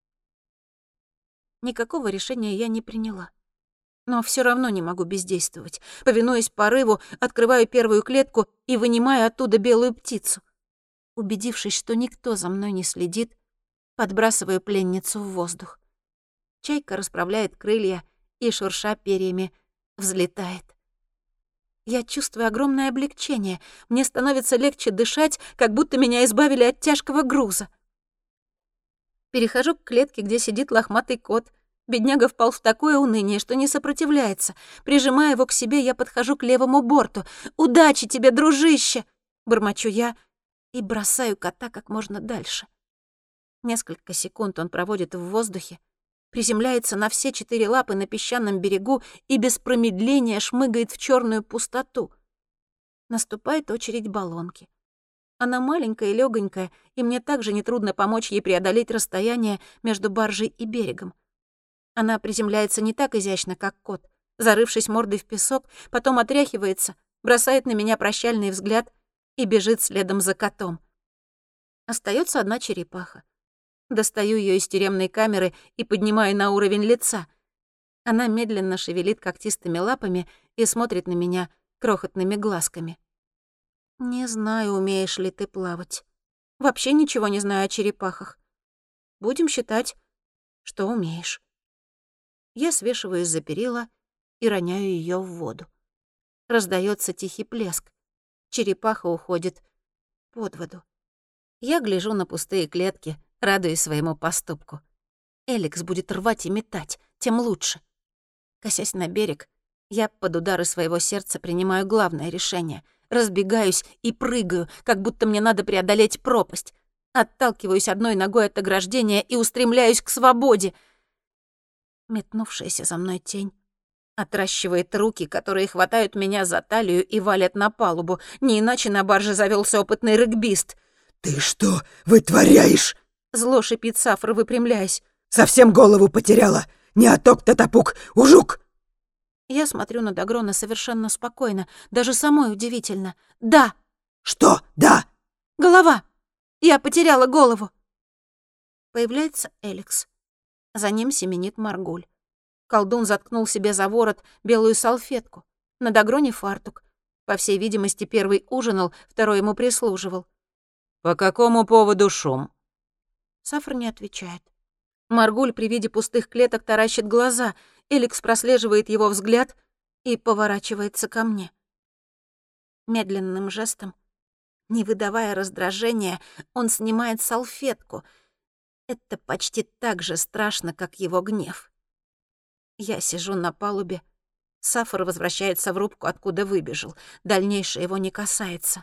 Никакого решения я не приняла. Но все равно не могу бездействовать. Повинуясь порыву, открываю первую клетку и вынимаю оттуда белую птицу. Убедившись, что никто за мной не следит, подбрасываю пленницу в воздух. Чайка расправляет крылья и, шурша перьями, взлетает. Я чувствую огромное облегчение. Мне становится легче дышать, как будто меня избавили от тяжкого груза. Перехожу к клетке, где сидит лохматый кот. Бедняга впал в такое уныние, что не сопротивляется. Прижимая его к себе, я подхожу к левому борту. «Удачи тебе, дружище!» — бормочу я и бросаю кота как можно дальше. Несколько секунд он проводит в воздухе, приземляется на все 4 лапы на песчаном берегу и без промедления шмыгает в черную пустоту. Наступает очередь баллонки. Она маленькая и легонькая, и мне также нетрудно помочь ей преодолеть расстояние между баржей и берегом. Она приземляется не так изящно, как кот, зарывшись мордой в песок, потом отряхивается, бросает на меня прощальный взгляд и бежит следом за котом. Остается одна черепаха. Достаю ее из тюремной камеры и поднимаю на уровень лица. Она медленно шевелит когтистыми лапами и смотрит на меня крохотными глазками. «Не знаю, умеешь ли ты плавать. Вообще ничего не знаю о черепахах. Будем считать, что умеешь». Я свешиваюсь за перила и роняю ее в воду. Раздается тихий плеск. Черепаха уходит под воду. Я гляжу на пустые клетки, радуясь своему поступку. Эликс будет рвать и метать, тем лучше. Косясь на берег, я под удары своего сердца принимаю главное решение. Разбегаюсь и прыгаю, как будто мне надо преодолеть пропасть. Отталкиваюсь одной ногой от ограждения и устремляюсь к свободе. Метнувшаяся за мной тень отращивает руки, которые хватают меня за талию и валят на палубу. Не иначе на барже завелся опытный регбист. «Ты что вытворяешь?» Зло шипит Сафар, выпрямляясь. «Совсем голову потеряла? Не аток-татапук, ужук!» Я смотрю на Дагрона совершенно спокойно, даже самой удивительно. «Да!» «Что «да»?» «Голова! Я потеряла голову!» Появляется Эликс. За ним семенит Маргуль. Колдун заткнул себе за ворот белую салфетку. На Дагроне фартук. По всей видимости, первый ужинал, второй ему прислуживал. «По какому поводу шум?» Сафар не отвечает. Маргуль при виде пустых клеток таращит глаза. Эликс прослеживает его взгляд и поворачивается ко мне. Медленным жестом, не выдавая раздражения, он снимает салфетку. Это почти так же страшно, как его гнев. Я сижу на палубе. Сафар возвращается в рубку, откуда выбежал. Дальнейшее его не касается.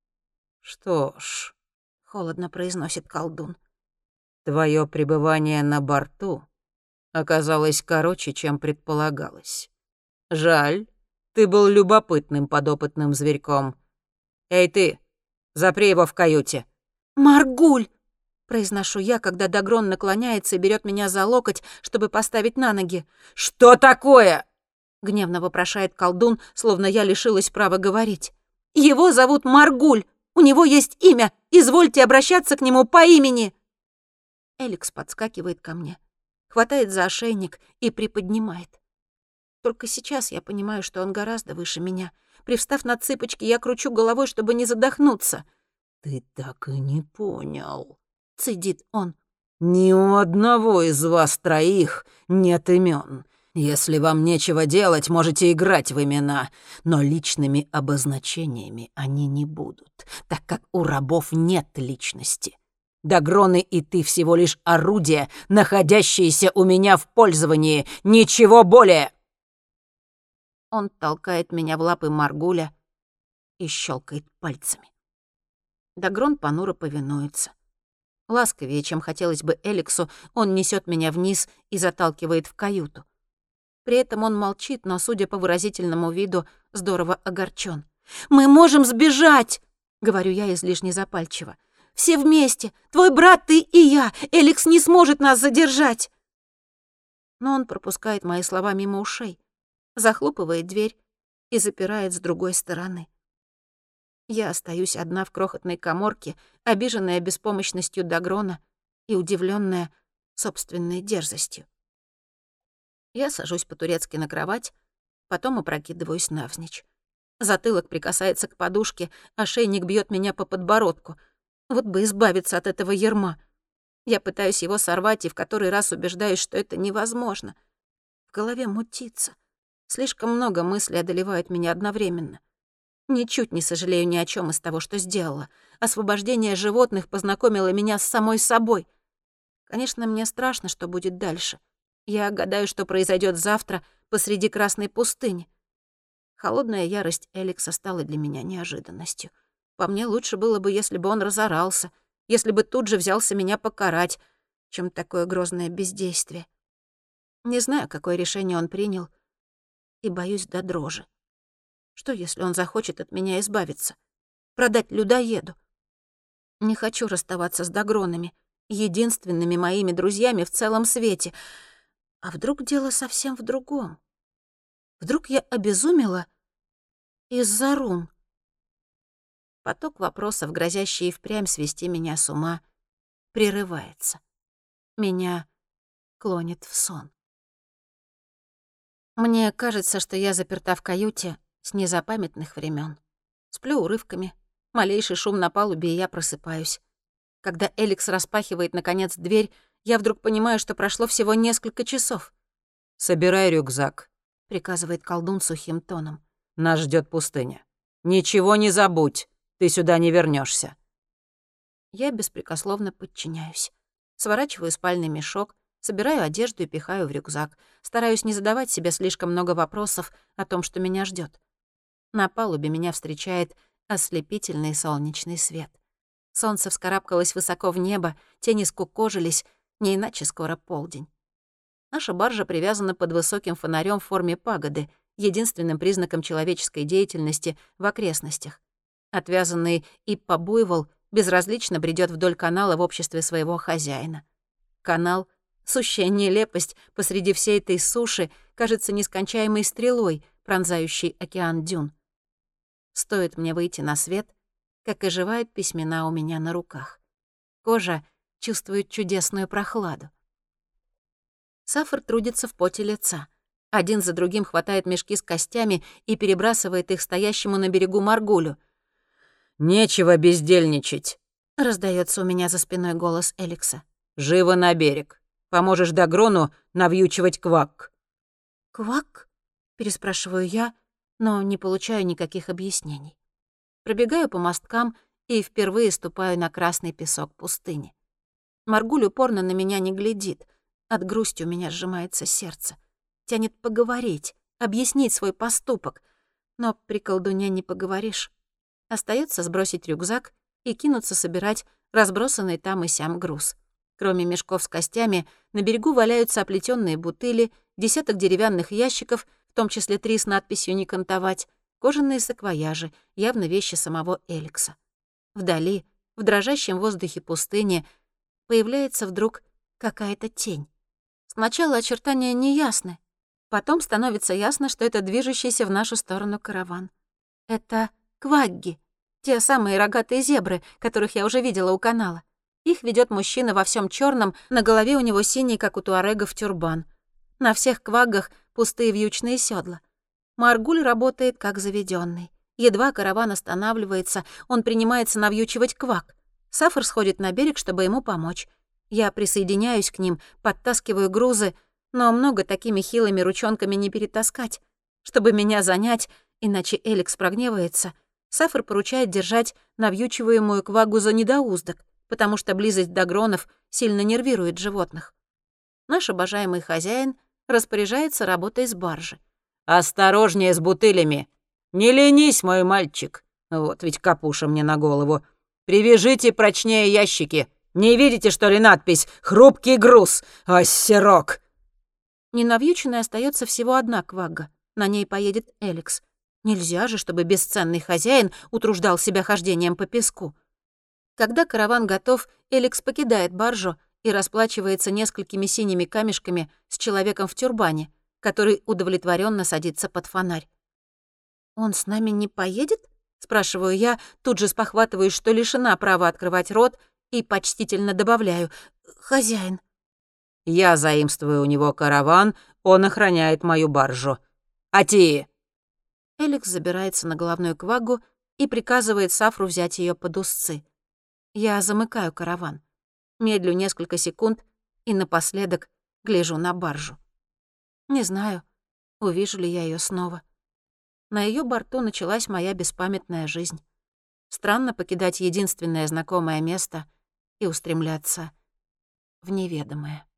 «Что ж», — холодно произносит колдун. «Твое пребывание на борту оказалось короче, чем предполагалось. Жаль, ты был любопытным подопытным зверьком. Эй ты, запри его в каюте». «Маргуль!» — произношу я, когда Дагрон наклоняется и берет меня за локоть, чтобы поставить на ноги. «Что такое?» — гневно вопрошает колдун, словно я лишилась права говорить. «Его зовут Маргуль! У него есть имя! Извольте обращаться к нему по имени!» Эликс подскакивает ко мне, хватает за ошейник и приподнимает. Только сейчас я понимаю, что он гораздо выше меня. Привстав на цыпочки, я кручу головой, чтобы не задохнуться. «Ты так и не понял», — цедит он. «Ни у одного из вас троих нет имен. Если вам нечего делать, можете играть в имена, но личными обозначениями они не будут, так как у рабов нет личности. Дагроны и ты всего лишь орудия, находящиеся у меня в пользовании, ничего более!» Он толкает меня в лапы Маргуля и щелкает пальцами. Дагрон понуро повинуется. Ласковее, чем хотелось бы Эликсу, он несет меня вниз и заталкивает в каюту. При этом он молчит, но, судя по выразительному виду, здорово огорчен. «Мы можем сбежать!» — говорю я излишне запальчиво. «Все вместе! Твой брат, ты и я! Эликс не сможет нас задержать!» Но он пропускает мои слова мимо ушей, захлопывает дверь и запирает с другой стороны. Я остаюсь одна в крохотной каморке, обиженная беспомощностью Дагрона и удивленная собственной дерзостью. Я сажусь по-турецки на кровать, потом опрокидываюсь навзничь. Затылок прикасается к подушке, ошейник бьет меня по подбородку. Вот бы избавиться от этого ярма. Я пытаюсь его сорвать и в который раз убеждаюсь, что это невозможно. В голове мутится. Слишком много мыслей одолевает меня одновременно. Ничуть не сожалею ни о чем из того, что сделала. Освобождение животных познакомило меня с самой собой. Конечно, мне страшно, что будет дальше. Я гадаю, что произойдет завтра посреди Красной пустыни. Холодная ярость Эликса стала для меня неожиданностью. По мне, лучше было бы, если бы он разорался, если бы тут же взялся меня покарать, чем такое грозное бездействие. Не знаю, какое решение он принял, и боюсь до дрожи. Что, если он захочет от меня избавиться? Продать людоеду? Не хочу расставаться с Дагронами, единственными моими друзьями в целом свете. А вдруг дело совсем в другом? Вдруг я обезумела из-за рун? Поток вопросов, грозящий и впрямь свести меня с ума, прерывается. Меня клонит в сон. Мне кажется, что я заперта в каюте с незапамятных времен. Сплю урывками, малейший шум на палубе, и я просыпаюсь. Когда Эликс распахивает, наконец, дверь, я вдруг понимаю, что прошло всего несколько часов. «Собирай рюкзак», — приказывает колдун сухим тоном. «Нас ждет пустыня. Ничего не забудь, ты сюда не вернешься. Я беспрекословно подчиняюсь. Сворачиваю спальный мешок, собираю одежду и пихаю в рюкзак. Стараюсь не задавать себе слишком много вопросов о том, что меня ждет. На палубе меня встречает ослепительный солнечный свет. Солнце вскарабкалось высоко в небо, тени скукожились, не иначе скоро полдень. Наша баржа привязана под высоким фонарем в форме пагоды, единственным признаком человеческой деятельности в окрестностях. Отвязанный иппа-буйвол безразлично бредет вдоль канала в обществе своего хозяина. Канал, сущая нелепость посреди всей этой суши, кажется нескончаемой стрелой, пронзающей океан дюн. Стоит мне выйти на свет, как оживают письмена у меня на руках. Кожа чувствует чудесную прохладу. Сафар трудится в поте лица. Один за другим хватает мешки с костями и перебрасывает их стоящему на берегу Маргулю. «Нечего бездельничать», — раздаётся у меня за спиной голос Эликса. «Живо на берег. Поможешь Дагрону навьючивать квак». «Квак?» — переспрашиваю я, но не получаю никаких объяснений. Пробегаю по мосткам и впервые ступаю на красный песок пустыни. Маргуль упорно на меня не глядит. От грусти у меня сжимается сердце. Тянет поговорить, объяснить свой поступок. Но при колдуне не поговоришь. Остаётся сбросить рюкзак и кинуться собирать разбросанный там и сям груз. Кроме мешков с костями, на берегу валяются оплетённые бутыли, десяток деревянных ящиков, в том числе 3 с надписью «Не кантовать», кожаные саквояжи, явно вещи самого Эликса. Вдали, в дрожащем воздухе пустыни, появляется вдруг какая-то тень. Сначала очертания неясны, потом становится ясно, что это движущийся в нашу сторону караван. Это квагги, те самые рогатые зебры, которых я уже видела у канала. Их ведёт мужчина во всём чёрном, на голове у него синий, как у туарегов, тюрбан. На всех кваггах пустые вьючные сёдла. Маргуль работает как заведённый. Едва караван останавливается, он принимается навьючивать квак. Сафар сходит на берег, чтобы ему помочь. Я присоединяюсь к ним, подтаскиваю грузы, но много такими хилыми ручонками не перетаскать. Чтобы меня занять, иначе Эликс прогневается, Сафар поручает держать навьючиваемую квагу за недоуздок, потому что близость дагронов сильно нервирует животных. Наш обожаемый хозяин распоряжается работой с баржи. «Осторожнее с бутылями! Не ленись, мой мальчик! Вот ведь капуша мне на голову! Привяжите прочнее ящики! Не видите, что ли, надпись «Хрупкий груз»? Оссерок!» Ненавьюченной остается всего одна квагга. На ней поедет Эликс. Нельзя же, чтобы бесценный хозяин утруждал себя хождением по песку. Когда караван готов, Эликс покидает баржу и расплачивается несколькими синими камешками с человеком в тюрбане, который удовлетворенно садится под фонарь. «Он с нами не поедет?» — спрашиваю я, тут же спохватываюсь, что лишена права открывать рот, и почтительно добавляю: «Хозяин». «Я заимствую у него караван, он охраняет мою баржу. Ати!» Эликс забирается на головную кваггу и приказывает Сафру взять ее под узцы. Я замыкаю караван. Медлю несколько секунд и напоследок гляжу на баржу. Не знаю, увижу ли я ее снова. На ее борту началась моя беспамятная жизнь. Странно покидать единственное знакомое место и устремляться в неведомое.